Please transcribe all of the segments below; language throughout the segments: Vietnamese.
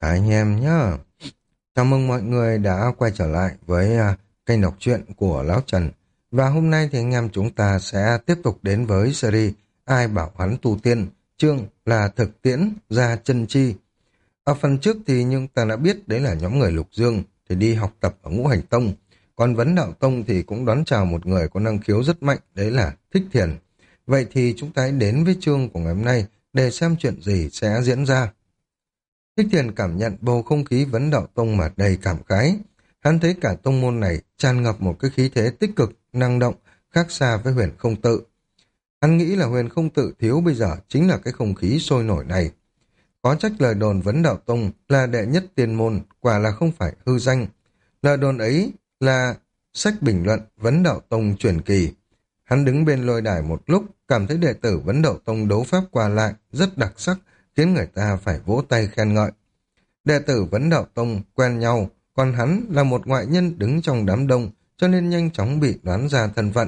Anh em nhá. Chào mừng mọi người đã quay trở lại với kênh đọc truyện của Lão Trần. Và hôm nay thì anh em chúng ta sẽ tiếp tục đến với series Ai bảo hắn tu tiên, chương là thực tiễn ra chân chi. Ở phần trước thì nhưng ta đã biết đấy là nhóm người Lục Dương thì đi học tập ở Ngũ Hành Tông. Còn Vấn Đạo Tông thì cũng đón chào một người có năng khiếu rất mạnh, đấy là Thích Thiền. Vậy thì chúng ta hãy đến với chương của ngày hôm nay để xem chuyện gì sẽ diễn ra. Thích Thiền cảm nhận bầu không khí Vấn Đạo Tông mà đầy cảm khái. Hắn thấy cả tông môn này tràn ngập một cái khí thế tích cực, năng động, khác xa với Huyền Không Tự. Hắn nghĩ là Huyền Không Tự thiếu bây giờ chính là cái không khí sôi nổi này. Có trách lời đồn Vấn Đạo Tông là đệ nhất tiên môn, quả là không phải hư danh. Lời đồn ấy là sách bình luận Vấn Đạo Tông truyền kỳ. Hắn đứng bên lôi đài một lúc, cảm thấy đệ tử Vấn Đạo Tông đấu pháp qua lại, rất đặc sắc, khiến người ta phải vỗ tay khen ngợi. Đệ tử Vấn Đạo Tông quen nhau, còn hắn là một ngoại nhân đứng trong đám đông, cho nên nhanh chóng bị đoán ra thân phận.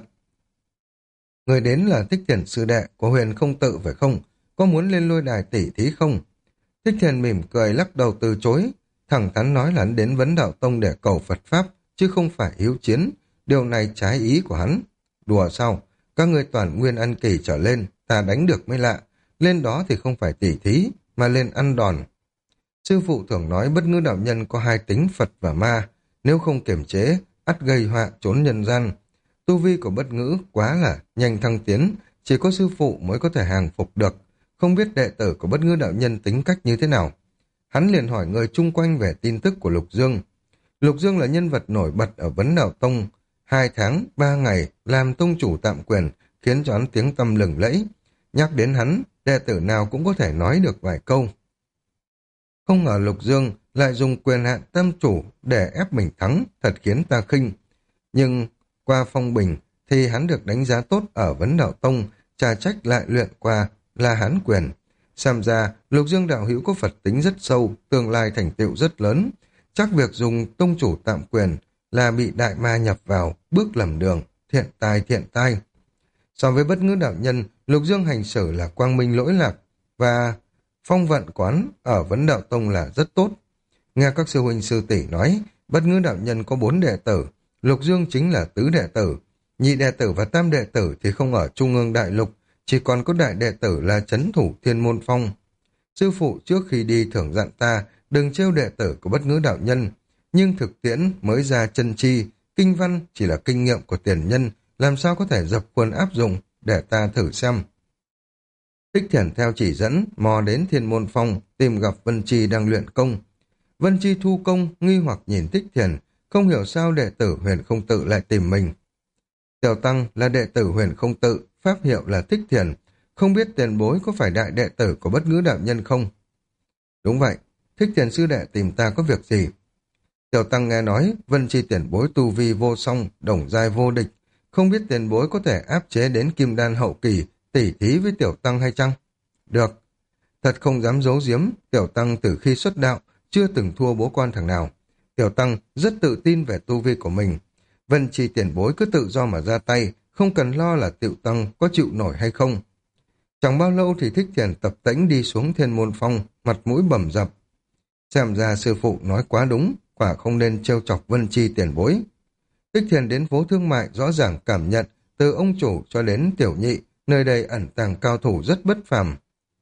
Người đến là Thích Thiền sư đệ của Huyền Không Tự phải không? Có muốn lên lôi đài tỉ thí không? Thích Thiền mỉm cười lắc đầu từ chối, thẳng thắn nói là hắn đến Vấn Đạo Tông để cầu Phật Pháp, chứ không phải hiếu chiến. Điều này trái ý của hắn. Đùa sao? Các người toàn nguyên ăn kỳ trở lên, ta đánh được mới lạ. Lên đó thì không phải tỉ thí, mà lên ăn đòn. Sư phụ thường nói bất ngữ đạo nhân có hai tính Phật và ma, nếu không kiềm chế, ắt gây họa trốn nhân gian. Tu vi của bất ngữ quá là nhanh thăng tiến, chỉ có sư phụ mới có thể hàng phục được. Không biết đệ tử của bất ngữ đạo nhân tính cách như thế nào. Hắn liền hỏi người chung quanh về tin tức của Lục Dương. Lục Dương là nhân vật nổi bật ở Vấn Đạo Tông. 2 tháng, 3 ngày làm tông chủ tạm quyền, khiến cho hắn tiếng tăm lừng lẫy. Nhắc đến hắn, đệ tử nào cũng có thể nói được vài câu. Không ngờ Lục Dương lại dùng quyền hạn tam chủ để ép mình thắng, thật khiến ta khinh. Nhưng qua phong bình thì hắn được đánh giá tốt ở Vấn Đạo Tông, trà trách lại luyện qua là hán quyền. Xem ra Lục Dương đạo hữu có Phật tính rất sâu, tương lai thành tựu rất lớn. Chắc việc dùng tông chủ tạm quyền là bị đại ma nhập vào, bước lầm đường, thiện tai. So với bất ngữ đạo nhân, Lục Dương hành xử là quang minh lỗi lạc, và phong vận quán ở Vấn Đạo Tông là rất tốt. Nghe các sư huynh sư tỷ nói, bất ngữ đạo nhân có 4 đệ tử, Lục Dương chính là tứ đệ tử. Nhị đệ tử và tam đệ tử thì không ở Trung ương Đại Lục, chỉ còn có đại đệ tử là trấn thủ Thiên Môn Phong. Sư phụ trước khi đi thường dặn ta đừng trêu đệ tử của bất ngữ đạo nhân, nhưng thực tiễn mới ra chân chi, kinh văn chỉ là kinh nghiệm của tiền nhân, làm sao có thể dập khuôn áp dụng, để ta thử xem. Thích Thiền theo chỉ dẫn, mò đến Thiên Môn Phong, tìm gặp Vân Chi đang luyện công. Vân Chi thu công, nghi hoặc nhìn Thích Thiền, không hiểu sao đệ tử Huyền Không Tự lại tìm mình. Tiểu Tăng là đệ tử Huyền Không Tự, pháp hiệu là Thích Thiền, không biết tiền bối có phải đại đệ tử của bất ngữ đạo nhân không? Đúng vậy, Thích Thiền sư đệ tìm ta có việc gì? Tiểu Tăng nghe nói Vân Chi tiền bối tu vi vô song, đồng giai vô địch, không biết tiền bối có thể áp chế đến Kim Đan hậu kỳ, tỉ thí với Tiểu Tăng hay chăng? Được. Thật không dám giấu giếm, Tiểu Tăng từ khi xuất đạo chưa từng thua bố con thằng nào. Tiểu Tăng rất tự tin về tu vi của mình. Vân Chi tiền bối cứ tự do mà ra tay, không cần lo là Tiểu Tăng có chịu nổi hay không. Chẳng bao lâu thì Thích Thiền tập tễnh đi xuống Thiên Môn Phong, mặt mũi bầm dập. Xem ra sư phụ nói quá đúng, quả không nên trêu chọc Vân Chi tiền bối. Thích Thiền đến phố thương mại rõ ràng cảm nhận từ ông chủ cho đến tiểu nhị, nơi đây ẩn tàng cao thủ rất bất phàm.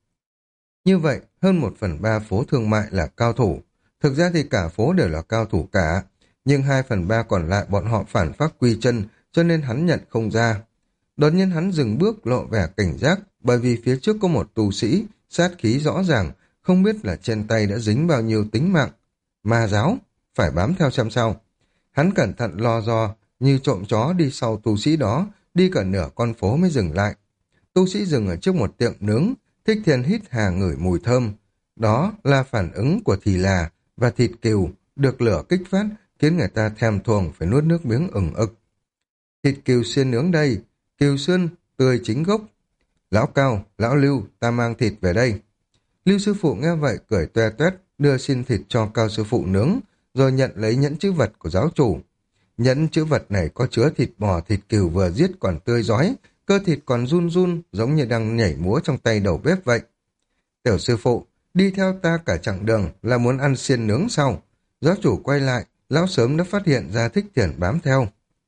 Như vậy, hơn 1/3 phố thương mại là cao thủ. Thực ra thì cả phố đều là cao thủ cả, nhưng 2/3 còn lại bọn họ phản phát quy chân, cho nên hắn nhận không ra. Đột nhiên hắn dừng bước lộ vẻ cảnh giác, bởi vì phía trước có một tu sĩ, sát khí rõ ràng, không biết là trên tay đã dính bao nhiêu tính mạng. Ma giáo, phải bám theo xem sao. Hắn cẩn thận lo do, như trộm chó đi sau tu sĩ đó, đi cả nửa con phố mới dừng lại. Tu sĩ dừng ở trước một tiệm nướng, Thích Thiền hít hà ngửi mùi thơm. Đó là phản ứng của thì là và thịt cừu, được lửa kích phát, khiến người ta thèm thuồng phải nuốt nước miếng ửng ực. Thịt cừu xiên nướng đây, cừu xương tươi chính gốc. Lão Cao, lão Lưu, ta mang thịt về đây. Lưu sư phụ nghe vậy cười toe toét, đưa xin thịt cho Cao sư phụ nướng, rồi nhận lấy nhẫn chữ vật của giáo chủ. Nhẫn chữ vật này có chứa thịt bò, thịt cừu vừa giết còn tươi rói, cơ thịt còn run run giống như đang nhảy múa trong tay đầu bếp vậy. Tiểu sư phụ, Đi theo ta cả chặng đường là muốn ăn xiên nướng sau. Giáo chủ quay lại, lão sớm đã phát hiện ra Thích Thiền bám theo.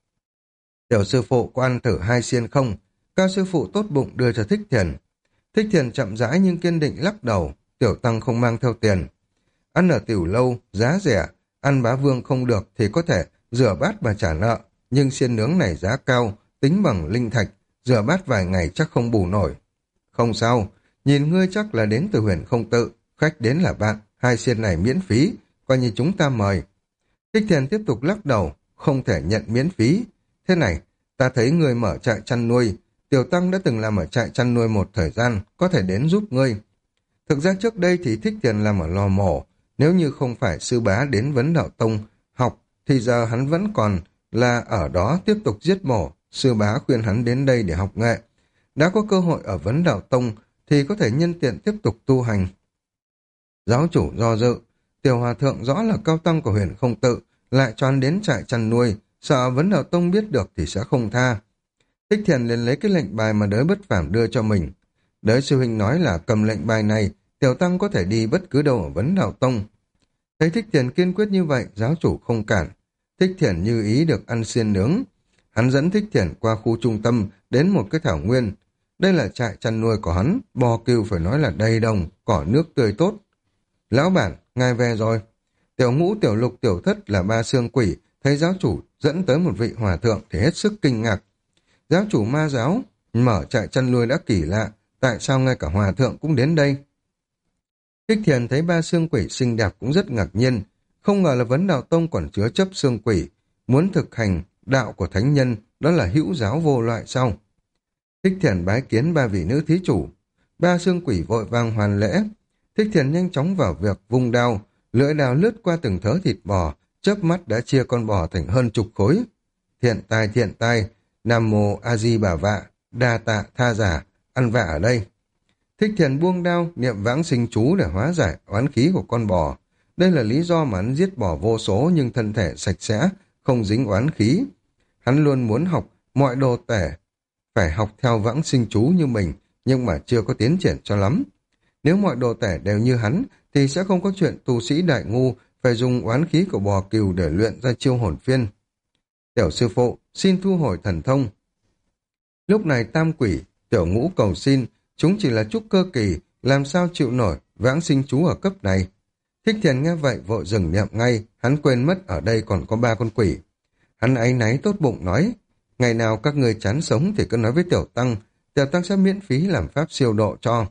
Tiểu sư phụ có ăn thử 2 xiên không? Cao sư phụ tốt bụng đưa cho Thích Thiền. Thích Thiền chậm rãi nhưng kiên định lắc đầu. Tiểu tăng không mang theo tiền. Ăn ở tiểu lâu, giá rẻ. Ăn bá vương không được thì có thể rửa bát mà trả nợ. Nhưng xiên nướng này giá cao, tính bằng linh thạch. Rửa bát vài ngày chắc không bù nổi. Không sao, nhìn ngươi chắc là đến từ Huyền Không Tự. Khách đến là bạn, 2 xiên này miễn phí, coi như chúng ta mời. Thích Thiền tiếp tục lắc đầu, không thể nhận miễn phí. Thế này, ta thấy ngươi mở trại chăn nuôi. Tiểu tăng đã từng làm ở trại chăn nuôi một thời gian, có thể đến giúp ngươi. Thực ra trước đây thì Thích Thiền làm ở lò mổ. Nếu như không phải sư bá đến Vấn Đạo Tông học, thì giờ hắn vẫn còn là ở đó tiếp tục giết mổ. Sư bá khuyên hắn đến đây để học nghệ. Đã có cơ hội ở Vấn Đạo Tông thì có thể nhân tiện tiếp tục tu hành. Giáo chủ do dự, Tiểu Hòa Thượng rõ là cao tăng của Huyền Không Tự, lại cho hắn đến trại chăn nuôi, sợ Vấn Đạo Tông biết được thì sẽ không tha. Thích Thiền liền lấy cái lệnh bài mà Đới Bất Phàm đưa cho mình. Đới sư huynh nói là cầm lệnh bài này, Tiểu tăng có thể đi bất cứ đâu ở Vấn Đạo Tông. Thấy Thích Thiền kiên quyết như vậy, giáo chủ không cản. Thích Thiền như ý được ăn xiên nướng. Hắn dẫn Thích Thiền qua khu trung tâm đến một cái thảo nguyên. Đây là trại chăn nuôi của hắn, bò cừu phải nói là đầy đồng, cỏ nước tươi tốt. Lão bản, ngài về rồi. Tiểu Ngũ, Tiểu Lục, Tiểu Thất là 3 xương quỷ, thấy giáo chủ dẫn tới một vị hòa thượng thì hết sức kinh ngạc. Giáo chủ ma giáo mở trại chăn nuôi đã kỳ lạ, tại sao ngay cả hòa thượng cũng đến đây? Thích Thiền thấy 3 xương quỷ xinh đẹp cũng rất ngạc nhiên, không ngờ là Vấn Đạo Tông còn chứa chấp xương quỷ, muốn thực hành đạo của thánh nhân, đó là hữu giáo vô loại sau. Thích Thiền bái kiến 3 vị nữ thí chủ, 3 xương quỷ vội vàng hoàn lễ. Thích Thiền nhanh chóng vào việc vung đao, lưỡi đao lướt qua từng thớ thịt bò, chớp mắt đã chia con bò thành hơn chục khối. Thiện tai, Nam Mô A Di Bà Vạ, đa tạ tha giả, ăn vạ ở đây. Thích Thiền buông đao, niệm vãng sinh chú để hóa giải oán khí của con bò. Đây là lý do mà hắn giết bò vô số nhưng thân thể sạch sẽ, không dính oán khí. Hắn luôn muốn học mọi đồ tể, phải học theo vãng sinh chú như mình, nhưng mà chưa có tiến triển cho lắm. Nếu mọi đồ tể đều như hắn, thì sẽ không có chuyện tu sĩ đại ngu phải dùng oán khí của bò cừu để luyện ra chiêu hồn phiên. Tiểu sư phụ, xin thu hồi thần thông. Lúc này tam quỷ, Tiểu Ngũ cầu xin, chúng chỉ là trúc cơ kỳ, làm sao chịu nổi vãng sinh chú ở cấp này. Thích Thiền nghe vậy vội dừng niệm ngay, hắn quên mất ở đây còn có 3 con quỷ. Hắn áy náy tốt bụng nói, ngày nào các người chán sống thì cứ nói với Tiểu Tăng sẽ miễn phí làm pháp siêu độ cho.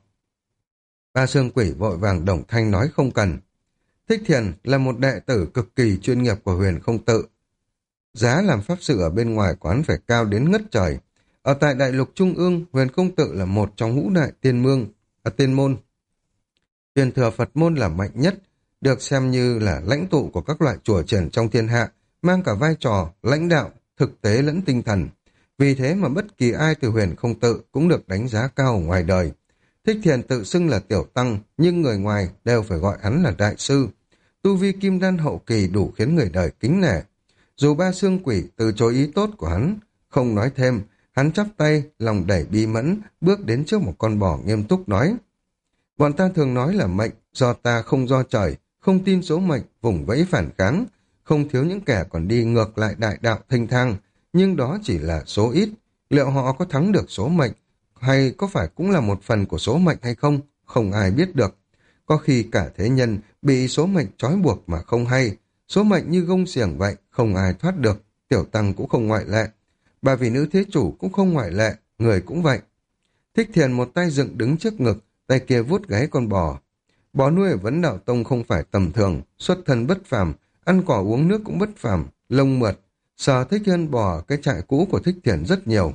3 xương quỷ vội vàng đồng thanh nói không cần. Thích Thiền là một đệ tử cực kỳ chuyên nghiệp của Huyền Không Tự. Giá làm pháp sự ở bên ngoài quán phải cao đến ngất trời. Ở tại Đại Lục Trung ương, Huyền Không Tự là một trong ngũ đại tiên môn. Truyền thừa Phật môn là mạnh nhất, được xem như là lãnh tụ của các loại chùa triển trong thiên hạ, mang cả vai trò lãnh đạo, thực tế lẫn tinh thần. Vì thế mà bất kỳ ai từ Huyền Không Tự cũng được đánh giá cao ở ngoài đời. Thích Thiền tự xưng là Tiểu Tăng, nhưng người ngoài đều phải gọi hắn là Đại Sư. Tu vi kim đan hậu kỳ đủ khiến người đời kính nể. Dù 3 xương quỷ từ chối ý tốt của hắn, không nói thêm, hắn chắp tay, lòng đầy bi mẫn, bước đến trước một con bò nghiêm túc nói. Bọn ta thường nói là mệnh, do ta không do trời, không tin số mệnh, vùng vẫy phản kháng, không thiếu những kẻ còn đi ngược lại đại đạo thanh thang, nhưng đó chỉ là số ít. Liệu họ có thắng được số mệnh, hay có phải cũng là một phần của số mệnh hay không? Không ai biết được. Có khi cả thế nhân bị số mệnh trói buộc mà không hay. Số mệnh như gông xiềng vậy, không ai thoát được. Tiểu Tăng cũng không ngoại lệ. 3 vị nữ thế chủ cũng không ngoại lệ, người cũng vậy. Thích Thiền một tay dựng đứng trước ngực, tay kia vuốt gáy con bò. Bò nuôi ở Vấn Đạo Tông không phải tầm thường, xuất thân bất phàm, ăn cỏ uống nước cũng bất phàm, lông mượt. Sở thích hơn bò cái trại cũ của Thích Thiền rất nhiều.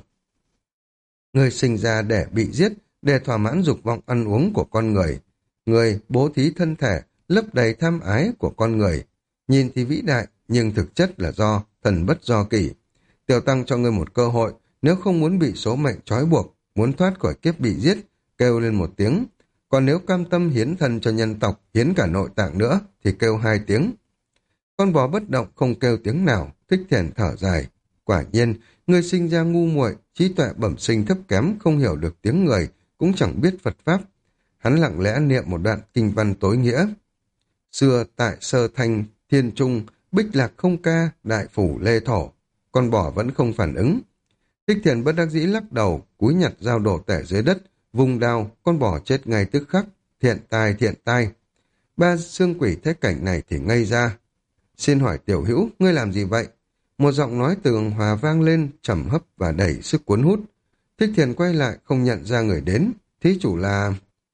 Người sinh ra để bị giết, để thỏa mãn dục vọng ăn uống của con người. Người bố thí thân thể, lấp đầy tham ái của con người. Nhìn thì vĩ đại, nhưng thực chất là do thần bất do kỷ. Tiểu Tăng cho ngươi một cơ hội, nếu không muốn bị số mệnh trói buộc, muốn thoát khỏi kiếp bị giết, kêu lên một tiếng. Còn nếu cam tâm hiến thân cho nhân tộc, hiến cả nội tạng nữa, thì kêu 2 tiếng. Con bò bất động không kêu tiếng nào, Thích Thiền thở dài. Quả nhiên, người sinh ra ngu muội, trí tuệ bẩm sinh thấp kém, không hiểu được tiếng người, cũng chẳng biết Phật Pháp. hắn lặng lẽ niệm một đoạn kinh văn tối nghĩa. Xưa tại Sơ Thanh, Thiên Trung, Bích Lạc không ca, Đại Phủ Lê Thổ. Con bò vẫn không phản ứng. Thích Thiền bất đắc dĩ lắc đầu, cúi nhặt dao đổ tể dưới đất, vùng đao, con bò chết ngay tức khắc. Thiện tai, thiện tai. Ba xương quỷ thấy cảnh này thì ngây ra. Xin hỏi tiểu hữu, ngươi làm gì vậy? Một giọng nói từ hòa vang lên, trầm hấp và đầy sức cuốn hút. Thích Thiền quay lại, không nhận ra người đến. Thí chủ là...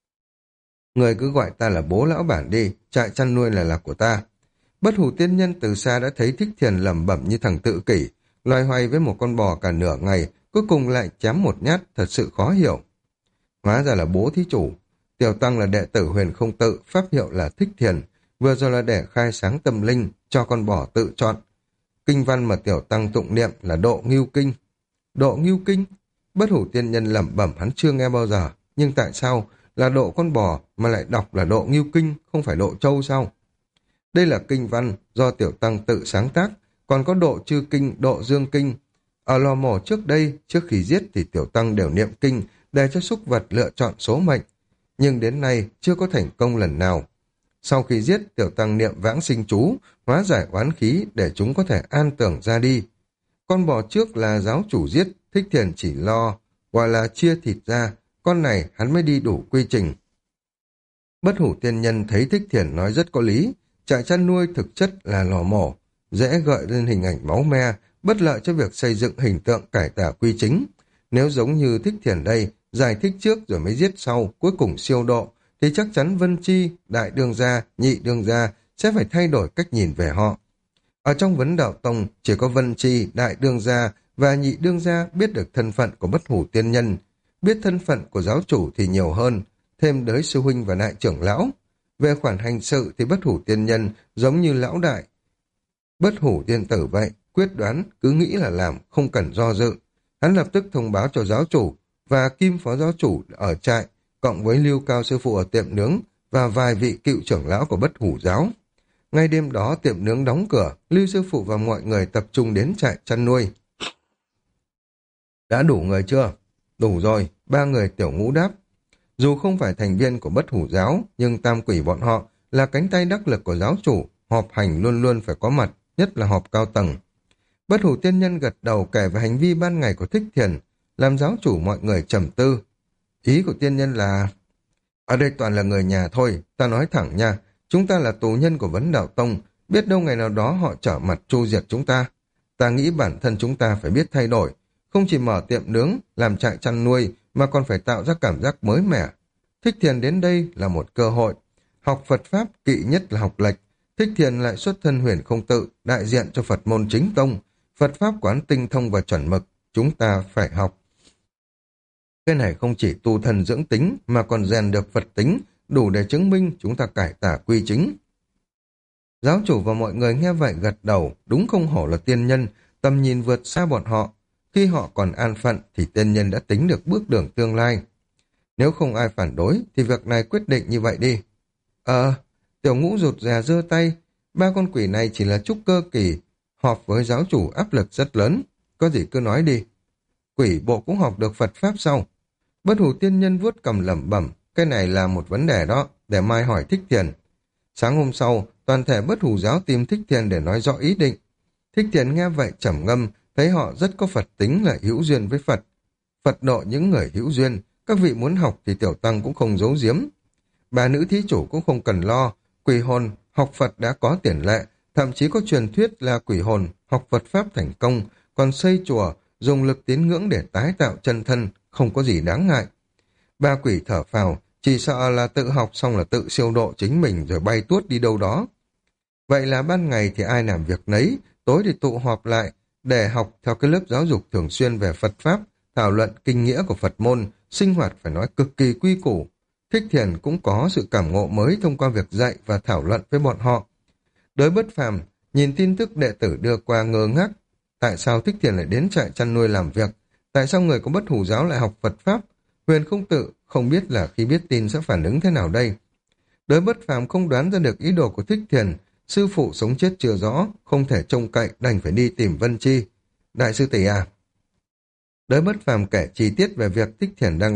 Người cứ gọi ta là bố lão bản đi, trại chăn nuôi là của ta. Bất Hủ tiên nhân từ xa đã thấy Thích Thiền lẩm bẩm như thằng tự kỷ, loay hoay với một con bò cả nửa ngày, cuối cùng lại chém một nhát, thật sự khó hiểu. Hóa ra là bố thí chủ. Tiểu tăng là đệ tử Huyền Không Tự, pháp hiệu là Thích Thiền, vừa rồi là để khai sáng tâm linh, cho con bò tự chọn. Kinh văn mà tiểu tăng tụng niệm là Độ Ngưu Kinh. Độ Ngưu Kinh? Bất Hủ tiên nhân lẩm bẩm hắn chưa nghe bao giờ, nhưng tại sao là độ con bò mà lại đọc là Độ Ngưu Kinh, không phải Độ Châu sao? Đây là kinh văn do tiểu tăng tự sáng tác, còn có Độ Chư Kinh, Độ Dương Kinh. Ở lò mổ trước đây, trước khi giết thì tiểu tăng đều niệm kinh để cho súc vật lựa chọn số mệnh, nhưng đến nay chưa có thành công lần nào. Sau khi giết, tiểu tăng niệm vãng sinh chú, hóa giải oán khí để chúng có thể an tưởng ra đi. Con bò trước là giáo chủ giết, Thích Thiền chỉ lo, gọi là chia thịt ra, con này hắn mới đi đủ quy trình. Bất Hủ tiên nhân thấy Thích Thiền nói rất có lý, trại chăn nuôi thực chất là lò mổ, dễ gợi lên hình ảnh máu me, bất lợi cho việc xây dựng hình tượng cải tà quy chính. Nếu giống như Thích Thiền đây, giải thích trước rồi mới giết sau, cuối cùng siêu độ, thì chắc chắn Vân Chi, Đại Đương Gia, Nhị Đương Gia sẽ phải thay đổi cách nhìn về họ. Ở trong Vấn Đạo Tông, chỉ có Vân Chi, Đại Đương Gia và Nhị Đương Gia biết được thân phận của Bất Hủ tiên nhân, biết thân phận của giáo chủ thì nhiều hơn, thêm đới sư huynh và đại trưởng lão. Về khoản hành sự thì Bất Hủ tiên nhân giống như lão đại Bất Hủ tiên tử vậy, quyết đoán, cứ nghĩ là làm, không cần do dự. Hắn lập tức thông báo cho giáo chủ và Kim phó giáo chủ ở trại, cộng với Lưu Cao sư phụ ở tiệm nướng và vài vị cựu trưởng lão của Bất Hủ giáo. Ngay đêm đó tiệm nướng đóng cửa, Lưu sư phụ và mọi người tập trung đến trại chăn nuôi. Đã đủ người chưa? Đủ rồi, 3 người tiểu ngũ đáp. Dù không phải thành viên của Bất Hủ giáo, nhưng tam quỷ bọn họ là cánh tay đắc lực của giáo chủ, họp hành luôn luôn phải có mặt, nhất là họp cao tầng. Bất Hủ tiên nhân gật đầu kể về hành vi ban ngày của Thích Thiền, làm giáo chủ mọi người trầm tư. Ý của tiên nhân là... Ở đây toàn là người nhà thôi, ta nói thẳng nha, chúng ta là tù nhân của Vấn Đạo Tông, biết đâu ngày nào đó họ trở mặt tru diệt chúng ta. Ta nghĩ bản thân chúng ta phải biết thay đổi, không chỉ mở tiệm nướng, làm trại chăn nuôi, mà còn phải tạo ra cảm giác mới mẻ. Thích Thiền đến đây là một cơ hội. Học Phật Pháp kỵ nhất là học lệch. Thích Thiền lại xuất thân Huyền Không Tự, đại diện cho Phật môn chính tông. Phật Pháp quán tinh thông và chuẩn mực, chúng ta phải học. Cái này không chỉ tu thân dưỡng tính, mà còn rèn được Phật tính, đủ để chứng minh chúng ta cải tà quy chính. Giáo chủ và mọi người nghe vậy gật đầu, đúng không hổ là tiên nhân, tầm nhìn vượt xa bọn họ. Khi họ còn an phận thì tiên nhân đã tính được bước đường tương lai. Nếu không ai phản đối thì việc này quyết định như vậy đi. Tiểu ngũ rụt rè giơ tay, 3 con quỷ này chỉ là trúc cơ kỳ, họp với giáo chủ áp lực rất lớn. Có gì cứ nói đi. Quỷ bộ cũng học được Phật Pháp sau. Bất Hủ tiên nhân vuốt cầm lẩm bẩm, cái này là một vấn đề đó, để mai hỏi Thích Thiền. Sáng hôm sau, toàn thể Bất Hủ giáo tìm Thích Thiền để nói rõ ý định. Thích Thiền nghe vậy trầm ngâm, thấy họ rất có Phật tính, lại hữu duyên với Phật. Phật độ những người hữu duyên, các vị muốn học thì tiểu tăng cũng không giấu giếm. Bà nữ thí chủ cũng không cần lo, quỷ hồn học Phật đã có tiền lệ, thậm chí có truyền thuyết là quỷ hồn học Phật Pháp thành công, còn xây chùa, dùng lực tín ngưỡng để tái tạo chân thân, không có gì đáng ngại. Ba quỷ thở phào, chỉ sợ là tự học xong là tự siêu độ chính mình rồi bay tuốt đi đâu đó. Vậy là ban ngày thì ai làm việc nấy, tối thì tụ họp lại để học theo cái lớp giáo dục thường xuyên về Phật Pháp, thảo luận kinh nghĩa của Phật môn, sinh hoạt phải nói cực kỳ quy củ. Thích Thiền cũng có sự cảm ngộ mới thông qua việc dạy và thảo luận với bọn họ. Đới Bất Phàm nhìn tin tức đệ tử đưa qua ngơ ngác. Tại sao Thích Thiền lại đến trại chăn nuôi làm việc? Tại sao người có Bất Hủ giáo lại học Phật Pháp? Huyền Không Tự không biết là khi biết tin sẽ phản ứng thế nào đây. Đới Bất Phàm không đoán ra được ý đồ của Thích Thiền. Sư phụ sống chết chưa rõ, không thể trông cậy, đành phải đi tìm Vân Chi. Đại sư tỷ à? Đới Bất Phàm kể chi tiết về việc Thích Thiền đang làm,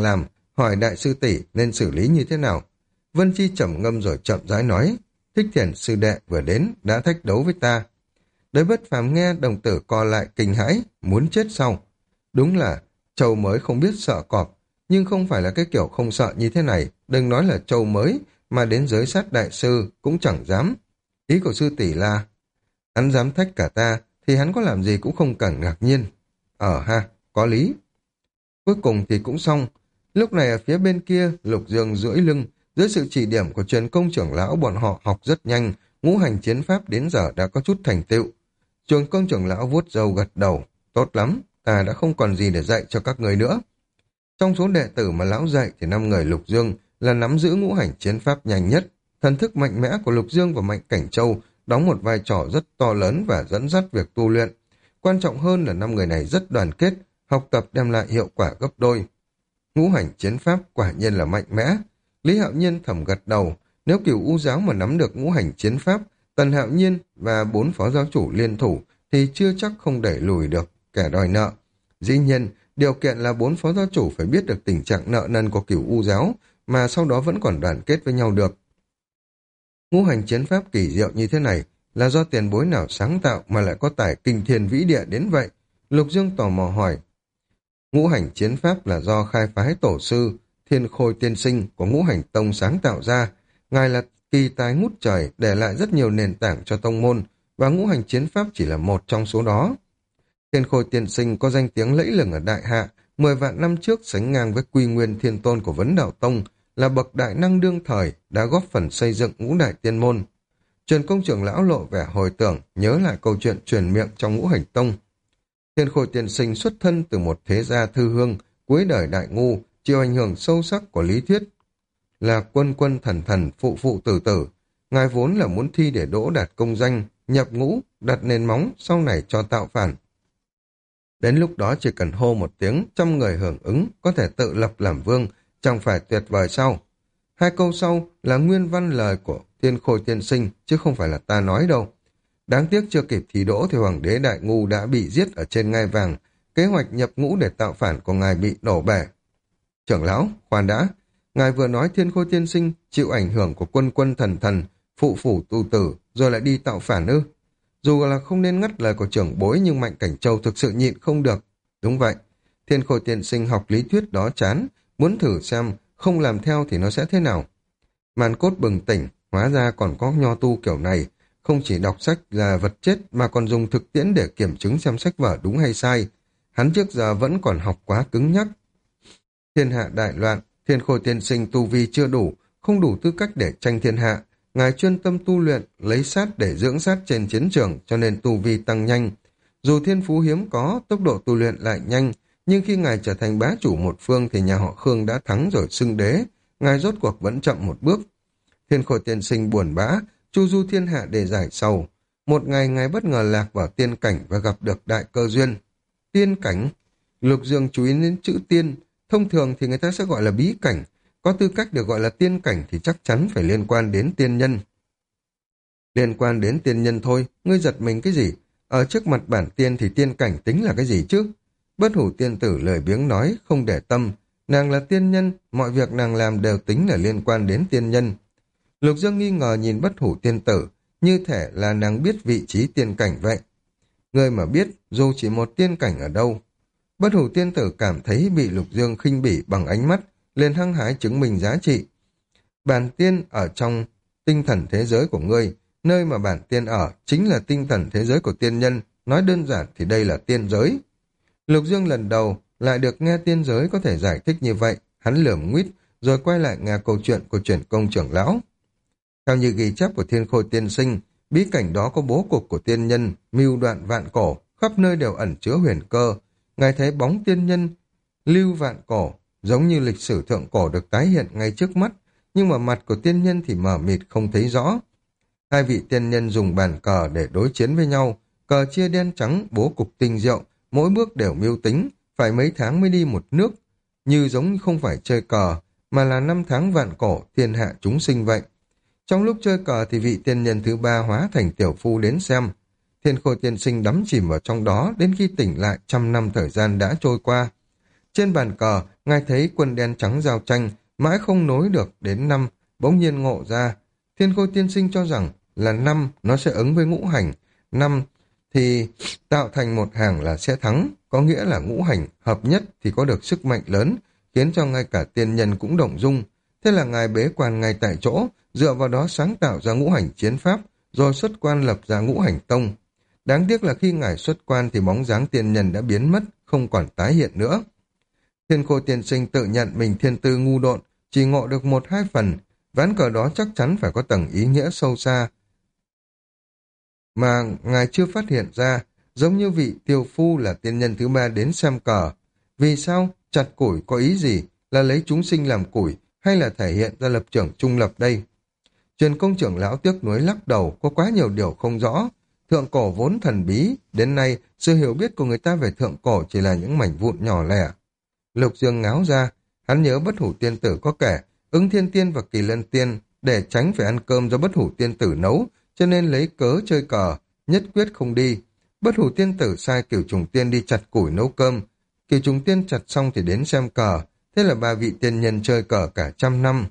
hỏi đại sư tỷ nên xử lý như thế nào. Vân Chi trầm ngâm rồi chậm rãi nói, Thích Thiền sư đệ vừa đến, đã thách đấu với ta. Đới Bất Phàm nghe đồng tử co lại kinh hãi, muốn chết sau. Đúng là Châu mới không biết sợ cọp, nhưng không phải là cái kiểu không sợ như thế này, đừng nói là Châu mới, mà đến giới sát đại sư cũng chẳng dám. Ý của sư tỷ là, hắn dám thách cả ta, thì hắn có làm gì cũng không cần ngạc nhiên. Ha, có lý. Cuối cùng thì cũng xong. Lúc này ở phía bên kia, Lục Dương duỗi lưng, dưới sự chỉ điểm của truyền công trưởng lão bọn họ học rất nhanh, ngũ hành chiến pháp đến giờ đã có chút thành tựu. Truyền công trưởng lão vuốt râu gật đầu, tốt lắm, ta đã không còn gì để dạy cho các người nữa. Trong số đệ tử mà lão dạy thì 5 người Lục Dương là nắm giữ ngũ hành chiến pháp nhanh nhất. Thần thức mạnh mẽ của Lục Dương và Mạnh Cảnh Châu đóng một vai trò rất to lớn và dẫn dắt việc tu luyện. Quan trọng hơn là 5 người này rất đoàn kết, học tập đem lại hiệu quả gấp đôi. Ngũ hành chiến pháp quả nhiên là mạnh mẽ. Lý Hạo Nhiên thầm gật đầu, nếu Cửu U giáo mà nắm được ngũ hành chiến pháp, Tần Hạo Nhiên và 4 phó giáo chủ liên thủ thì chưa chắc không đẩy lùi được kẻ đòi nợ. Dĩ nhiên, điều kiện là 4 phó giáo chủ phải biết được tình trạng nợ nần của Cửu U giáo, mà sau đó vẫn còn đoàn kết với nhau được. Ngũ hành chiến pháp kỳ diệu như thế này là do tiền bối nào sáng tạo mà lại có tài kinh thiên vĩ địa đến vậy? Lục Dương tò mò hỏi. Ngũ hành chiến pháp là do khai phái tổ sư Thiên Khôi Tiên Sinh của Ngũ Hành Tông sáng tạo ra. Ngài là kỳ tài ngút trời, để lại rất nhiều nền tảng cho tông môn, và ngũ hành chiến pháp chỉ là một trong số đó. Thiên Khôi Tiên Sinh có danh tiếng lẫy lừng ở Đại Hạ, 10 vạn năm trước sánh ngang với Quy Nguyên Thiên Tôn của Vấn Đạo Tông, là bậc đại năng đương thời, đã góp phần xây dựng ngũ đại tiên môn. Truyền công trưởng lão lộ vẻ hồi tưởng, nhớ lại câu chuyện truyền miệng trong Ngũ Hành Tông. Thiên Khôi Tiên Sinh xuất thân từ một thế gia thư hương, cuối đời đại ngu, chịu ảnh hưởng sâu sắc của lý thuyết, là quân quân thần thần, phụ phụ tử tử. Ngài vốn là muốn thi để đỗ đạt công danh, nhập ngũ, đặt nền móng, sau này cho tạo phản. Đến lúc đó chỉ cần hô một tiếng, 100 người hưởng ứng, có thể tự lập làm vương, chẳng phải tuyệt vời sao? 2 câu sau là nguyên văn lời của Thiên Khôi Tiên Sinh, chứ không phải là ta nói đâu. Đáng tiếc chưa kịp thi đỗ thì Hoàng đế Đại Ngu đã bị giết ở trên ngai vàng, kế hoạch nhập ngũ để tạo phản của ngài bị đổ bể. Trưởng lão, khoan đã, ngài vừa nói Thiên Khôi Tiên Sinh chịu ảnh hưởng của quân quân thần thần, phụ phủ tu tử, rồi lại đi tạo phản ư? Dù là không nên ngắt lời của trưởng bối nhưng Mạnh Cảnh Châu thực sự nhịn không được. Đúng vậy, Thiên Khôi Tiên Sinh học lý thuyết đó chán, muốn thử xem không làm theo thì nó sẽ thế nào. Màn Cốt bừng tỉnh, hóa ra còn có nho tu kiểu này, không chỉ đọc sách là vật chết mà còn dùng thực tiễn để kiểm chứng xem sách vở đúng hay sai. Hắn trước giờ vẫn còn học quá cứng nhắc. Thiên hạ đại loạn, Thiên Khôi Tiên Sinh tu vi chưa đủ, không đủ tư cách để tranh thiên hạ. Ngài chuyên tâm tu luyện, lấy sát để dưỡng sát trên chiến trường, cho nên tu vi tăng nhanh. Dù thiên phú hiếm có, tốc độ tu luyện lại nhanh, nhưng khi ngài trở thành bá chủ một phương thì nhà họ Khương đã thắng rồi xưng đế. Ngài rốt cuộc vẫn chậm một bước. Thiên Khôi Tiên Sinh buồn bã, chu du thiên hạ để giải sầu. Một ngày ngài bất ngờ lạc vào tiên cảnh và gặp được đại cơ duyên. Tiên cảnh? Lục Dương chú ý đến chữ tiên. Thông thường thì người ta sẽ gọi là bí cảnh. Có tư cách được gọi là tiên cảnh thì chắc chắn phải liên quan đến tiên nhân. Liên quan đến tiên nhân thôi, ngươi giật mình cái gì? Ở trước mặt bản tiên thì tiên cảnh tính là cái gì chứ? Bất Hủ tiên tử lười biếng nói, không để tâm. Nàng là tiên nhân, mọi việc nàng làm đều tính là liên quan đến tiên nhân. Lục Dương nghi ngờ nhìn Bất Hủ tiên tử, như thể là nàng biết vị trí tiên cảnh vậy. Ngươi mà biết, dù chỉ một tiên cảnh ở đâu. Bất Hủ tiên tử cảm thấy bị Lục Dương khinh bỉ bằng ánh mắt, liền hăng hái chứng minh giá trị. Bản tiên ở trong tinh thần thế giới của ngươi, nơi mà bản tiên ở chính là tinh thần thế giới của tiên nhân, nói đơn giản thì đây là tiên giới. Lục Dương lần đầu lại được nghe tiên giới có thể giải thích như vậy, hắn lườm nguýt rồi quay lại nghe câu chuyện của truyền công trưởng lão. Theo như ghi chép của Thiên Khôi Tiên Sinh, bí cảnh đó có bố cục của tiên nhân, mưu đoạn vạn cổ, khắp nơi đều ẩn chứa huyền cơ. Ngài thấy bóng tiên nhân lưu vạn cổ, giống như lịch sử thượng cổ được tái hiện ngay trước mắt, nhưng mà mặt của tiên nhân thì mờ mịt không thấy rõ. 2 vị tiên nhân dùng bàn cờ để đối chiến với nhau, cờ chia đen trắng, bố cục tinh diệu, mỗi bước đều mưu tính, phải mấy tháng mới đi một nước, như giống không phải chơi cờ, mà là 5 tháng vạn cổ, thiên hạ chúng sinh vậy. Trong lúc chơi cờ thì vị tiên nhân thứ 3 hóa thành tiểu phu đến xem. Thiên Khôi Tiên Sinh đắm chìm vào trong đó đến khi tỉnh lại 100 năm thời gian đã trôi qua. Trên bàn cờ, ngài thấy quân đen trắng giao tranh, mãi không nối được đến 5, bỗng nhiên ngộ ra. Thiên Khôi tiên sinh cho rằng là 5 nó sẽ ứng với ngũ hành, 5 thì tạo thành một hàng là sẽ thắng, có nghĩa là ngũ hành hợp nhất thì có được sức mạnh lớn, khiến cho ngay cả tiên nhân cũng động dung. Thế là ngài bế quan ngay tại chỗ, dựa vào đó sáng tạo ra ngũ hành chiến pháp, rồi xuất quan lập ra ngũ hành tông. Đáng tiếc là khi ngài xuất quan thì bóng dáng tiên nhân đã biến mất, không còn tái hiện nữa. Thiên Khôi tiên sinh tự nhận mình thiên tư ngu độn, chỉ ngộ được 1-2 phần, ván cờ đó chắc chắn phải có tầng ý nghĩa sâu xa mà ngài chưa phát hiện ra, giống như vị tiều phu là tiên nhân thứ 3 đến xem cờ. Vì sao? Chặt củi có ý gì? Là lấy chúng sinh làm củi, hay là thể hiện ra lập trường trung lập đây? Truyền công trưởng lão tiếc nuối lắc đầu, có quá nhiều điều không rõ. Thượng cổ vốn thần bí, đến nay sự hiểu biết của người ta về thượng cổ chỉ là những mảnh vụn nhỏ lẻ. Lục Dương ngáo ra, hắn nhớ Bất Hủ tiên tử có kể, Ứng Thiên tiên và Kỳ Lân tiên để tránh phải ăn cơm do Bất Hủ tiên tử nấu, cho nên lấy cớ chơi cờ, nhất quyết không đi. Bất Hủ tiên tử sai Cửu Trùng tiên đi chặt củi nấu cơm, Cửu Trùng tiên chặt xong thì đến xem cờ, thế là 3 vị tiên nhân chơi cờ cả 100 năm.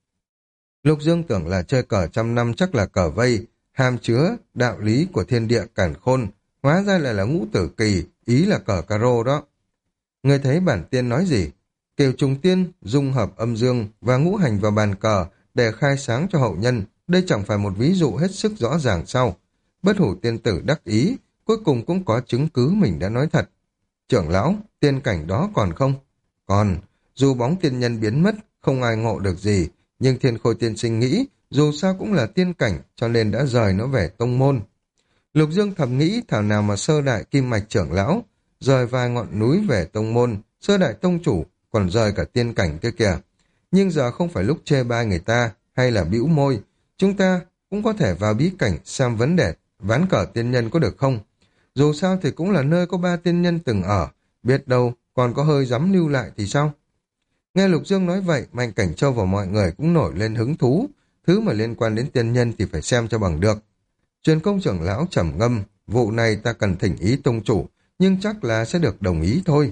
Lục Dương tưởng là chơi cờ 100 năm chắc là cờ vây, hàm chứa đạo lý của thiên địa càn khôn, hóa ra lại là ngũ tử kỳ, ý là cờ caro đó. Người thấy bản tiên nói gì? Kiều trùng tiên dung hợp âm dương và ngũ hành vào bàn cờ để khai sáng cho hậu nhân, đây chẳng phải một ví dụ hết sức rõ ràng sao? Bất Hủ tiên tử đắc ý, cuối cùng cũng có chứng cứ mình đã nói thật. Trưởng lão, tiên cảnh đó còn không? Còn, dù bóng tiên nhân biến mất, không ai ngộ được gì, nhưng Thiên Khôi tiên sinh nghĩ, dù sao cũng là tiên cảnh, cho nên đã rời nó về tông môn. Lục Dương thầm nghĩ thảo nào mà sơ đại kim mạch trưởng lão, rời vài ngọn núi về tông môn, sơ đại tông chủ, còn rời cả tiên cảnh kia kìa. Nhưng giờ không phải lúc chê bai người ta, hay là bĩu môi, chúng ta cũng có thể vào bí cảnh xem vấn đề ván cờ tiên nhân có được không. Dù sao thì cũng là nơi có 3 tiên nhân từng ở, biết đâu còn có hơi dám lưu lại thì sao? Nghe Lục Dương nói vậy, Mạnh Cảnh Châu và mọi người cũng nổi lên hứng thú, thứ mà liên quan đến tiên nhân thì phải xem cho bằng được. Truyền công trưởng lão trầm ngâm, vụ này ta cần thỉnh ý tông chủ, nhưng chắc là sẽ được đồng ý thôi.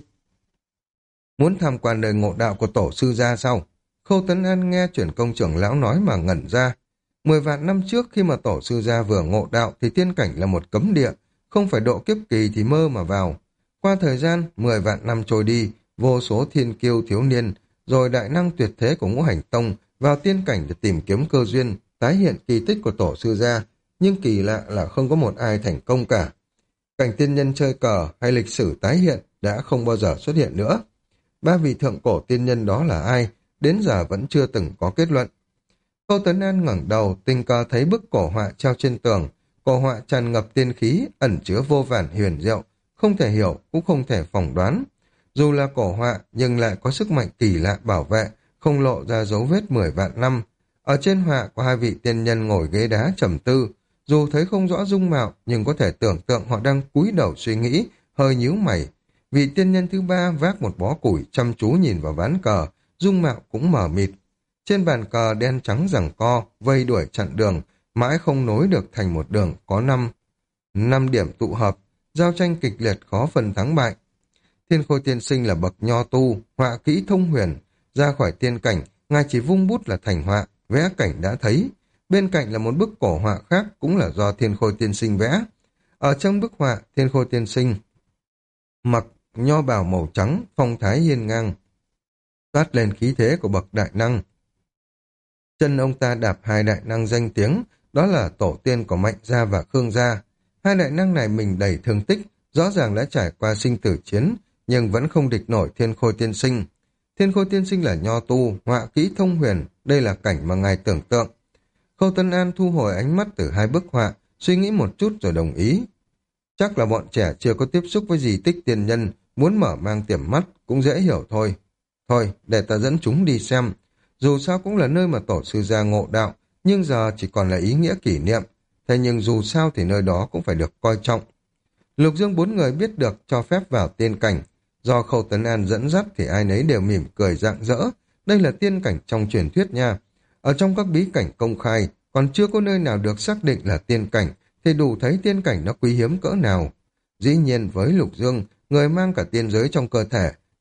Muốn tham quan đời ngộ đạo của tổ sư gia sao? Khâu Tấn An nghe truyền công trưởng lão nói mà ngẩn ra. 10 vạn năm trước khi mà tổ sư gia vừa ngộ đạo thì tiên cảnh là một cấm địa, không phải độ kiếp kỳ thì mơ mà vào. Qua thời gian 10 vạn năm trôi đi, vô số thiên kiêu thiếu niên, rồi đại năng tuyệt thế của ngũ hành tông vào tiên cảnh để tìm kiếm cơ duyên, tái hiện kỳ tích của tổ sư gia, nhưng kỳ lạ là không có một ai thành công cả. Cảnh tiên nhân chơi cờ hay lịch sử tái hiện đã không bao giờ xuất hiện nữa. 3 vị thượng cổ tiên nhân đó là ai, đến giờ vẫn chưa từng có kết luận. Khâu Tấn An ngẩng đầu, tình cờ thấy bức cổ họa treo trên tường, cổ họa tràn ngập tiên khí, ẩn chứa vô vàn huyền diệu, không thể hiểu cũng không thể phỏng đoán. Dù là cổ họa nhưng lại có sức mạnh kỳ lạ bảo vệ, không lộ ra dấu vết 10 vạn năm. Ở trên họa có 2 vị tiên nhân ngồi ghế đá trầm tư, dù thấy không rõ dung mạo nhưng có thể tưởng tượng họ đang cúi đầu suy nghĩ, hơi nhíu mày. Vị tiên nhân thứ 3 vác một bó củi chăm chú nhìn vào ván cờ, dung mạo cũng mờ mịt. Trên bàn cờ đen trắng giằng co, vây đuổi chặn đường, mãi không nối được thành một đường có 5 điểm tụ hợp, giao tranh kịch liệt khó phân thắng bại. Thiên Khôi tiên sinh là bậc nho tu, họa kỹ thông huyền, ra khỏi tiên cảnh, ngài chỉ vung bút là thành họa, vẽ cảnh đã thấy. Bên cạnh là một bức cổ họa khác cũng là do Thiên Khôi tiên sinh vẽ. Ở trong bức họa, Thiên Khôi tiên sinh mặc nho bào màu trắng, phong thái hiên ngang, toát lên khí thế của bậc đại năng. Chân ông ta đạp 2 đại năng danh tiếng, đó là tổ tiên của Mạnh Gia và Khương Gia. 2 đại năng này mình đầy thương tích, rõ ràng đã trải qua sinh tử chiến, nhưng vẫn không địch nổi Thiên Khôi tiên sinh. Thiên Khôi tiên sinh là nho tu, họa kỹ thông huyền, đây là cảnh mà ngài tưởng tượng. Khâu Tân An thu hồi ánh mắt từ 2 bức họa, suy nghĩ một chút rồi đồng ý. Chắc là bọn trẻ chưa có tiếp xúc với di tích tiên nhân, muốn mở mang tiềm mắt cũng dễ hiểu thôi. Thôi, để ta dẫn chúng đi xem. Dù sao cũng là nơi mà tổ sư gia ngộ đạo, nhưng giờ chỉ còn là ý nghĩa kỷ niệm. Thế nhưng dù sao thì nơi đó cũng phải được coi trọng. Lục Dương 4 người biết được cho phép vào tiên cảnh. Do Khâu Tấn An dẫn dắt thì ai nấy đều mỉm cười rạng rỡ. Đây là tiên cảnh trong truyền thuyết nha. Ở trong các bí cảnh công khai, còn chưa có nơi nào được xác định là tiên cảnh, thì đủ thấy tiên cảnh nó quý hiếm cỡ nào. Dĩ nhiên với Lục Dương, người mang cả tiên giới trong cơ thể,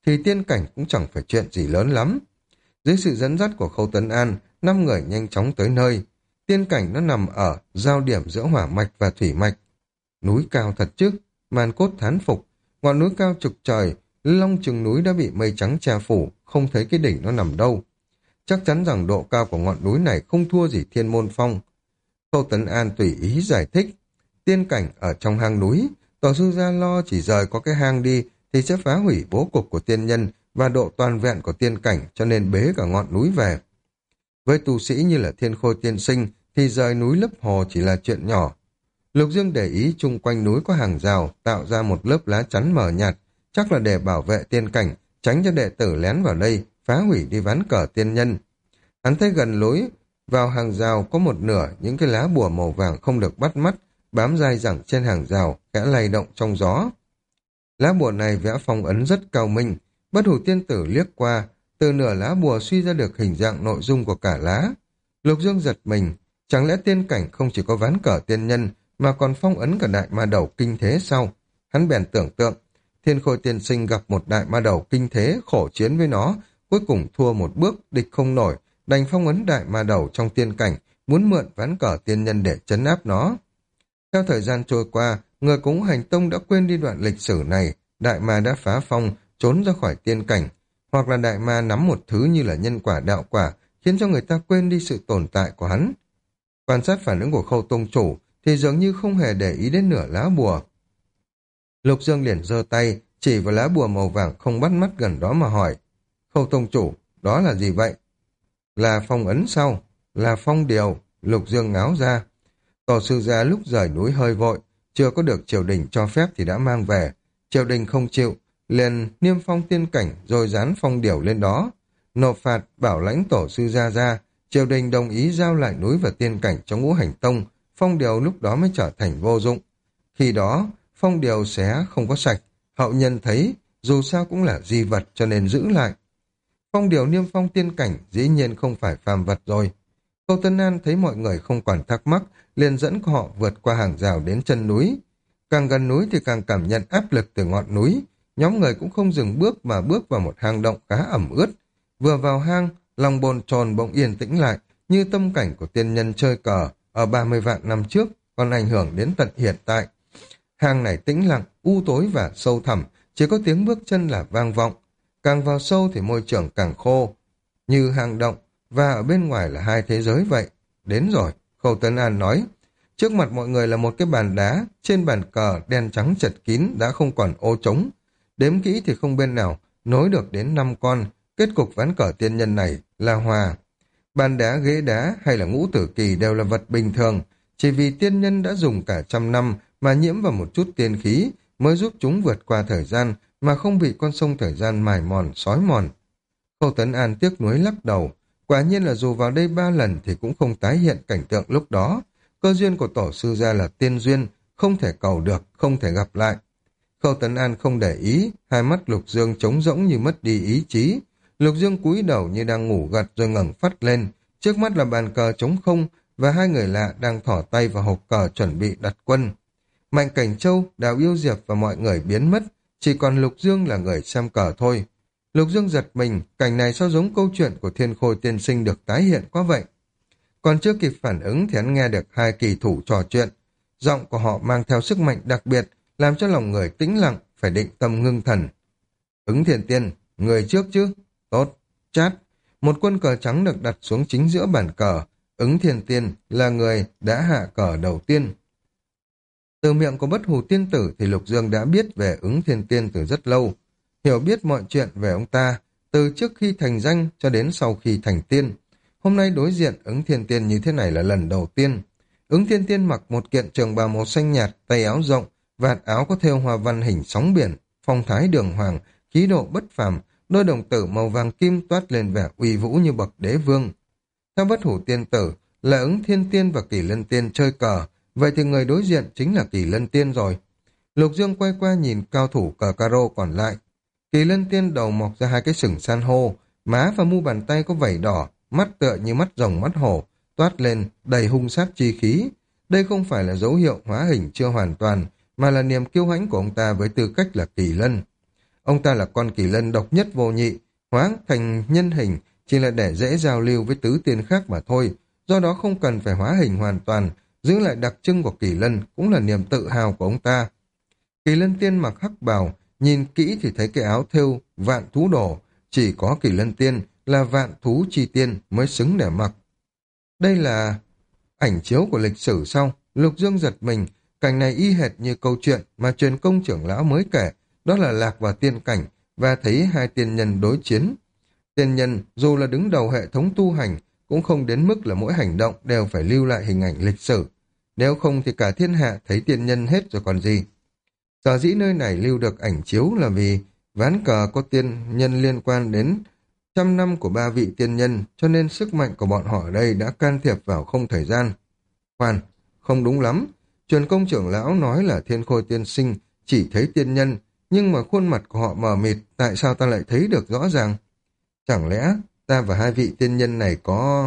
thì tiên cảnh cũng chẳng phải chuyện gì lớn lắm. Dưới sự dẫn dắt của Khâu Tấn An, 5 người nhanh chóng tới nơi. Tiên cảnh nó nằm ở giao điểm giữa hỏa mạch và thủy mạch. Núi cao thật chứ, Màn Cốt thán phục. Ngọn núi cao trực trời, long chừng núi đã bị mây trắng che phủ, không thấy cái đỉnh nó nằm đâu. Chắc chắn rằng độ cao của ngọn núi này không thua gì Thiên Môn Phong. Khâu Tấn An tùy ý giải thích. Tiên cảnh ở trong hang núi, tổ sư gia lo chỉ rời có cái hang đi thì sẽ phá hủy bố cục của tiên nhân và độ toàn vẹn của tiên cảnh, cho nên bế cả ngọn núi về. Với tu sĩ như là Thiên Khôi tiên sinh thì rời núi lấp hồ chỉ là chuyện nhỏ. Lục Dương để ý chung quanh núi có hàng rào tạo ra một lớp lá chắn mờ nhạt, chắc là để bảo vệ tiên cảnh, tránh cho đệ tử lén vào đây phá hủy đi ván cờ tiên nhân. Hắn thấy gần lối vào hàng rào có một nửa những cái lá bùa màu vàng không được bắt mắt bám dai dẳng trên hàng rào, khẽ lay động trong gió. Lá bùa này vẽ phong ấn rất cao minh. Bất Hủ tiên tử liếc qua, từ nửa lá bùa suy ra được hình dạng nội dung của cả lá. Lục Dương giật mình, chẳng lẽ tiên cảnh không chỉ có ván cờ tiên nhân mà còn phong ấn cả đại ma đầu kinh thế sao? Hắn bèn tưởng tượng, Thiên Khôi tiên sinh gặp một đại ma đầu kinh thế khổ chiến với nó, cuối cùng thua một bước, địch không nổi, đành phong ấn đại ma đầu trong tiên cảnh, muốn mượn ván cờ tiên nhân để trấn áp nó. Theo thời gian trôi qua, người cúng hành tông đã quên đi đoạn lịch sử này, đại ma đã phá phong, trốn ra khỏi tiên cảnh, hoặc là đại ma nắm một thứ như là nhân quả đạo quả, khiến cho người ta quên đi sự tồn tại của hắn. Quan sát phản ứng của Khâu tông chủ thì dường như không hề để ý đến nửa lá bùa. Lục Dương liền giơ tay, chỉ vào lá bùa màu vàng không bắt mắt gần đó mà hỏi. Khâu tông chủ, đó là gì vậy? Là phong ấn sau, là phong điều, Lục Dương ngáo ra. Tổ sư gia lúc rời núi hơi vội, chưa có được triều đình cho phép thì đã mang về. Triều đình không chịu, liền niêm phong tiên cảnh rồi dán phong điều lên đó. Nộp phạt bảo lãnh tổ sư gia ra, triều đình đồng ý giao lại núi và tiên cảnh cho Ngũ Hành Tông, phong điều lúc đó mới trở thành vô dụng. Khi đó, phong điều sẽ không có sạch, hậu nhân thấy, dù sao cũng là di vật cho nên giữ lại. Phong điều niêm phong tiên cảnh dĩ nhiên không phải phàm vật rồi. Khâu Tân An thấy mọi người không còn thắc mắc, liền dẫn họ vượt qua hàng rào đến chân núi. Càng gần núi thì càng cảm nhận áp lực từ ngọn núi. Nhóm người cũng không dừng bước mà bước vào một hang động khá ẩm ướt. Vừa vào hang, lòng bồn chồn bỗng yên tĩnh lại, như tâm cảnh của tiên nhân chơi cờ ở 30 vạn năm trước, còn ảnh hưởng đến tận hiện tại. Hang này tĩnh lặng, u tối và sâu thẳm, chỉ có tiếng bước chân là vang vọng. Càng vào sâu thì môi trường càng khô, như hang động, và ở bên ngoài là hai thế giới vậy. Đến rồi, Khâu Tấn An nói. Trước mặt mọi người là một cái bàn đá, trên bàn cờ đen trắng chật kín đã không còn ô trống. Đếm kỹ thì không bên nào nối được đến 5 con, kết cục ván cờ tiên nhân này là hòa. Bàn đá, ghế đá hay là ngũ tử kỳ đều là vật bình thường, chỉ vì tiên nhân đã dùng cả 100 năm mà nhiễm vào một chút tiên khí mới giúp chúng vượt qua thời gian mà không bị con sông thời gian mài mòn, xói mòn. Khâu Tấn An tiếc nuối lắc đầu, quả nhiên là dù vào đây 3 lần thì cũng không tái hiện cảnh tượng lúc đó. Cơ duyên của tổ sư gia là tiên duyên, không thể cầu được, không thể gặp lại. Khâu Tấn An không để ý, hai mắt Lục Dương trống rỗng như mất đi ý chí. Lục Dương cúi đầu như đang ngủ gật rồi ngẩng phát lên, trước mắt là bàn cờ trống không và hai người lạ đang thỏ tay vào hộp cờ chuẩn bị đặt quân. Mạnh Cảnh Châu, Đào Yêu Diệp và mọi người biến mất, chỉ còn Lục Dương là người xem cờ thôi. Lục Dương giật mình, cảnh này sao giống câu chuyện của Thiên Khôi tiên sinh được tái hiện quá vậy. Còn chưa kịp phản ứng thì hắn nghe được hai kỳ thủ trò chuyện. Giọng của họ mang theo sức mạnh đặc biệt, làm cho lòng người tĩnh lặng, phải định tâm ngưng thần. Ứng Thiên Tiên, người trước chứ? Tốt, chát. Một quân cờ trắng được đặt xuống chính giữa bàn cờ. Ứng Thiên Tiên là người đã hạ cờ đầu tiên. Từ miệng của Bất Hủ tiên tử thì Lục Dương đã biết về Ứng Thiên Tiên từ rất lâu. Hiểu biết mọi chuyện về ông ta, từ trước khi thành danh cho đến sau khi thành tiên. Hôm nay đối diện Ứng Thiên Tiên như thế này là lần đầu tiên. Ứng Thiên Tiên mặc một kiện trường bào màu xanh nhạt, tay áo rộng, vạt áo có thêu hoa văn hình sóng biển, phong thái đường hoàng, khí độ bất phàm, đôi đồng tử màu vàng kim toát lên vẻ uy vũ như bậc đế vương. Theo Bất Hủ tiên tử, là Ứng Thiên Tiên và Kỳ Lân Tiên chơi cờ, vậy thì người đối diện chính là Kỳ Lân Tiên rồi. Lục Dương quay qua nhìn cao thủ cờ caro còn lại. Kỳ Lân Tiên đầu mọc ra hai cái sừng san hô, má và mu bàn tay có vảy đỏ, mắt tựa như mắt rồng mắt hổ, toát lên đầy hung sát chi khí. Đây không phải là dấu hiệu hóa hình chưa hoàn toàn, mà là niềm kiêu hãnh của ông ta với tư cách là Kỳ Lân. Ông ta là con kỳ lân độc nhất vô nhị, hóa thành nhân hình chỉ là để dễ giao lưu với tứ tiên khác mà thôi, do đó không cần phải hóa hình hoàn toàn, giữ lại đặc trưng của kỳ lân cũng là niềm tự hào của ông ta. Kỳ lân tiên mặc hắc bào, nhìn kỹ thì thấy cái áo thêu vạn thú đồ, chỉ có kỳ lân tiên là vạn thú chi tiên mới xứng để mặc. Đây là ảnh chiếu của lịch sử sau. Lục Dương giật mình, cảnh này y hệt như câu chuyện mà truyền công trưởng lão mới kể, đó là lạc vào tiên cảnh và thấy hai tiên nhân đối chiến. Tiên nhân dù là đứng đầu hệ thống tu hành cũng không đến mức là mỗi hành động đều phải lưu lại hình ảnh lịch sử. Nếu không thì cả thiên hạ thấy tiên nhân hết rồi còn gì. Sở dĩ nơi này lưu được ảnh chiếu là vì ván cờ có tiên nhân liên quan đến trăm năm của ba vị tiên nhân, cho nên sức mạnh của bọn họ ở đây đã can thiệp vào không thời gian. Khoan, không đúng lắm. Truyền công trưởng lão nói là Thiên Khôi tiên sinh chỉ thấy tiên nhân, nhưng mà khuôn mặt của họ mờ mịt, tại sao ta lại thấy được rõ ràng? Chẳng lẽ ta và hai vị tiên nhân này có...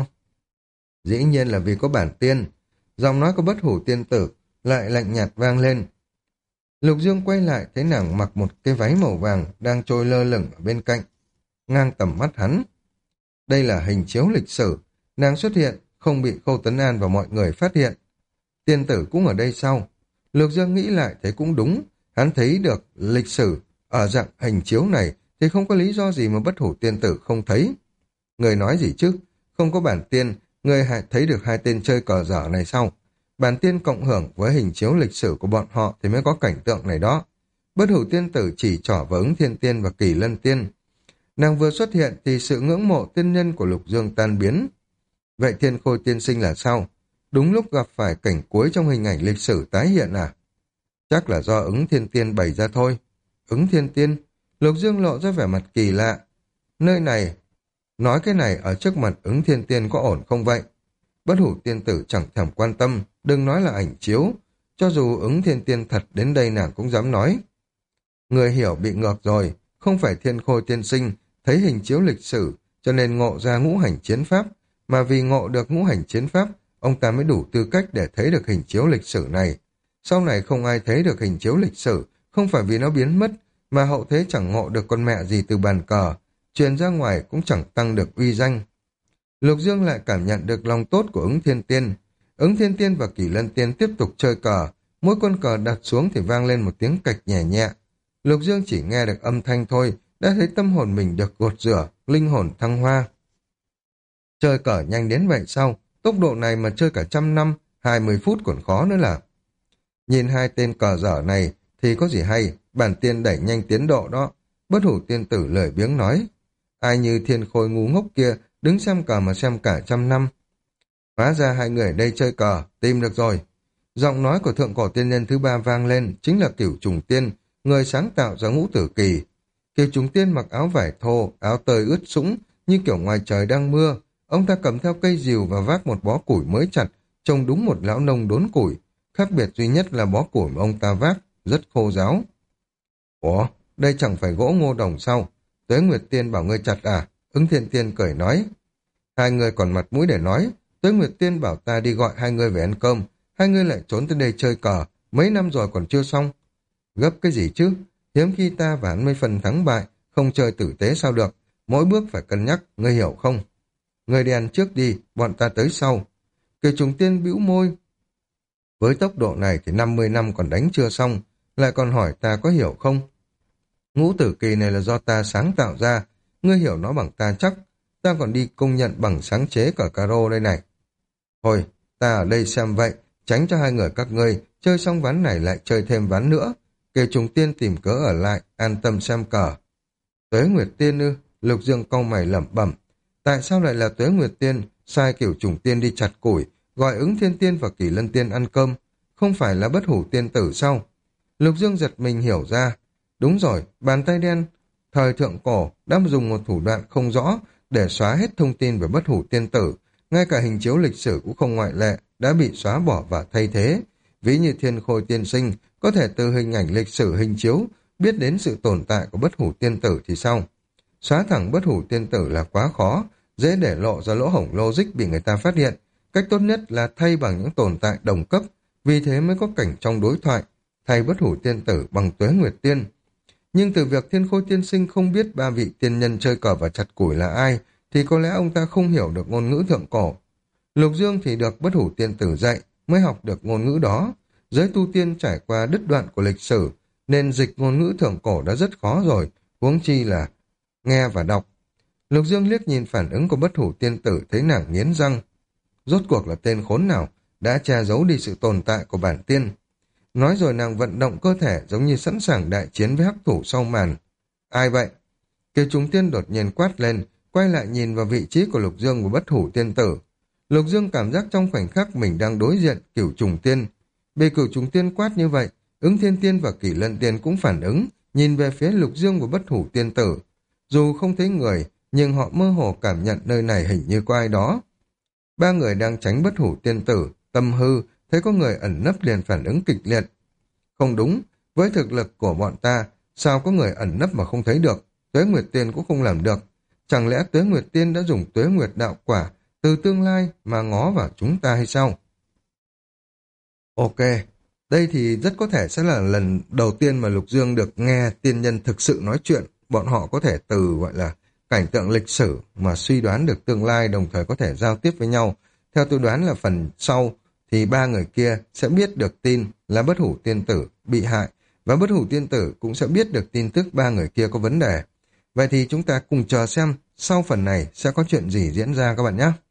Dĩ nhiên là vì có bản tiên. Giọng nói của Bất Hủ tiên tử lại lạnh nhạt vang lên. Lục Dương quay lại thấy nàng mặc một cái váy màu vàng đang trôi lơ lửng ở bên cạnh, ngang tầm mắt hắn. Đây là hình chiếu lịch sử, nàng xuất hiện, không bị Khâu Tấn An và mọi người phát hiện. Tiên tử cũng ở đây sau. Lục Dương nghĩ lại thấy cũng đúng, hắn thấy được lịch sử ở dạng hình chiếu này thì không có lý do gì mà Bất Hủ tiên tử không thấy. Người nói gì chứ, không có bản tiên, người thấy được hai tên chơi cờ dở này sau. Bản tiên cộng hưởng với hình chiếu lịch sử của bọn họ thì mới có cảnh tượng này đó. Bất Hủ tiên tử chỉ trỏ vào Ứng Thiên tiên và Kỳ Lân tiên. Nàng vừa xuất hiện thì sự ngưỡng mộ tiên nhân của Lục Dương tan biến. Vậy Thiên Khôi tiên sinh là sao? Đúng lúc gặp phải cảnh cuối trong hình ảnh lịch sử tái hiện à? Chắc là do Ứng Thiên tiên bày ra thôi. Ứng Thiên tiên? Lục Dương lộ ra vẻ mặt kỳ lạ. Nơi này, nói cái này ở trước mặt Ứng Thiên tiên có ổn không vậy? Bất Hủ tiên tử chẳng thèm quan tâm, đừng nói là ảnh chiếu. Cho dù Ứng Thiên tiên thật đến đây nàng cũng dám nói. Người hiểu bị ngược rồi, không phải Thiên Khôi tiên sinh thấy hình chiếu lịch sử cho nên ngộ ra ngũ hành chiến pháp, mà vì ngộ được ngũ hành chiến pháp, ông ta mới đủ tư cách để thấy được hình chiếu lịch sử này. Sau này không ai thấy được hình chiếu lịch sử, không phải vì nó biến mất, mà hậu thế chẳng ngộ được con mẹ gì từ bàn cờ, truyền ra ngoài cũng chẳng tăng được uy danh. Lục Dương lại cảm nhận được lòng tốt của Ứng Thiên tiên. Ứng Thiên tiên và Kỳ Lân tiên tiếp tục chơi cờ, mỗi con cờ đặt xuống thì vang lên một tiếng cạch nhẹ nhẹ. Lục Dương chỉ nghe được âm thanh thôi, đã thấy tâm hồn mình được gột rửa, linh hồn thăng hoa. Chơi cờ nhanh đến vậy sao? Tốc độ này mà chơi cả 100 năm, 20 phút còn khó nữa là. Nhìn hai tên cờ dở này thì có gì hay, bản tiên đẩy nhanh tiến độ đó. Bất Hủ tiên tử lười biếng nói. Ai như Thiên Khôi ngu ngốc kia, đứng xem cờ mà xem cả 100 năm. Hóa ra hai người ở đây chơi cờ, tìm được rồi. Giọng nói của thượng cổ tiên nhân thứ ba vang lên, chính là Cửu Trùng Tiên, người sáng tạo ra Ngũ Tử Kỳ. Cửu Trùng Tiên mặc áo vải thô, áo tơi ướt sũng, như kiểu ngoài trời đang mưa. Ông ta cầm theo cây rìu và vác một bó củi mới chặt, trông đúng một lão nông đốn củi. Khác biệt duy nhất là bó củi mà ông ta vác, rất khô ráo. Ủa, đây chẳng phải gỗ ngô đồng sao? Tuế Nguyệt Tiên bảo ngươi chặt à? Ứng Thiên Tiên cười nói. Hai người còn mặt mũi để nói. Tuế Nguyệt Tiên bảo ta đi gọi hai người về ăn cơm. Hai người lại trốn tới đây chơi cờ. Mấy năm rồi còn chưa xong. Gấp cái gì chứ? Hiếm khi ta và hắn mới phần thắng bại. Không chơi tử tế sao được? Mỗi bước phải cân nhắc, ngươi hiểu không? Ngươi đi ăn trước đi, bọn ta tới sau. Cửu Trùng Tiên bĩu môi. Với tốc độ này thì 50 năm còn đánh chưa xong. Lại còn hỏi ta có hiểu không? Ngũ Tử Kỳ này là do ta sáng tạo ra. Ngươi hiểu nó bằng ta chắc. Ta còn đi công nhận bằng sáng chế cả caro đây này. Thôi, ta ở đây xem vậy, tránh cho hai người các ngươi chơi xong ván này lại chơi thêm ván nữa. Cửu Trùng Tiên tìm cớ ở lại, an tâm xem cờ. Tuế Nguyệt Tiên ư? Lục Dương cau mày lẩm bẩm. Tại sao lại là Tuế Nguyệt Tiên sai Cửu Trùng Tiên đi chặt củi, gọi Ứng Thiên Tiên và Kỳ Lân Tiên ăn cơm? Không phải là Bất Hủ tiên tử sao? Lục Dương giật mình hiểu ra. Đúng rồi, bàn tay đen thời thượng cổ đã dùng một thủ đoạn không rõ để xóa hết thông tin về Bất Hủ tiên tử. Ngay cả hình chiếu lịch sử cũng không ngoại lệ, đã bị xóa bỏ và thay thế. Ví như Thiên Khôi tiên sinh có thể từ hình ảnh lịch sử hình chiếu biết đến sự tồn tại của Bất Hủ tiên tử thì sao? Xóa thẳng Bất Hủ tiên tử là quá khó, dễ để lộ ra lỗ hổng logic bị người ta phát hiện. Cách tốt nhất là thay bằng những tồn tại đồng cấp, vì thế mới có cảnh trong đối thoại, thay Bất Hủ tiên tử bằng Tuế Nguyệt Tiên. Nhưng từ việc Thiên Khôi tiên sinh không biết ba vị tiên nhân chơi cờ và chặt củi là ai, thì có lẽ ông ta không hiểu được ngôn ngữ thượng cổ. Lục Dương thì được Bất Hủ Tiên Tử dạy mới học được ngôn ngữ đó. Giới tu tiên trải qua đứt đoạn của lịch sử, nên dịch ngôn ngữ thượng cổ đã rất khó rồi, huống chi là nghe và đọc. Lục Dương liếc nhìn phản ứng của Bất Hủ Tiên Tử, thấy nàng nghiến răng. Rốt cuộc là tên khốn nào đã che giấu đi sự tồn tại của bản tiên. Nói rồi nàng vận động cơ thể giống như sẵn sàng đại chiến với hắc thủ sau màn. Ai vậy? Kiều Trùng Tiên đột nhiên quát lên, quay lại nhìn vào vị trí của Lục Dương và Bất Hủ Tiên Tử. Lục Dương cảm giác trong khoảnh khắc mình đang đối diện Cửu Trùng Tiên. Bị Cửu Trùng Tiên quát như vậy, Ứng Thiên Tiên và Kỷ Lân Tiên cũng phản ứng, nhìn về phía Lục Dương và Bất Hủ Tiên Tử. Dù không thấy người, nhưng họ mơ hồ cảm nhận nơi này hình như có ai đó. Ba người đang tránh Bất Hủ Tiên Tử, Tâm Hư, thấy có người ẩn nấp liền phản ứng kịch liệt. Không đúng, với thực lực của bọn ta, sao có người ẩn nấp mà không thấy được, Tuế Nguyệt Tiên cũng không làm được. Chẳng lẽ Tuế Nguyệt Tiên đã dùng Tuế Nguyệt đạo quả từ tương lai mà ngó vào chúng ta hay sao? Ok, đây thì rất có thể sẽ là lần đầu tiên mà Lục Dương được nghe tiên nhân thực sự nói chuyện. Bọn họ có thể từ gọi là cảnh tượng lịch sử mà suy đoán được tương lai, đồng thời có thể giao tiếp với nhau. Theo tôi đoán là phần sau thì ba người kia sẽ biết được tin là Bất Hủ Tiên Tử bị hại, và Bất Hủ Tiên Tử cũng sẽ biết được tin tức ba người kia có vấn đề. Vậy thì chúng ta cùng chờ xem sau phần này sẽ có chuyện gì diễn ra các bạn nhé.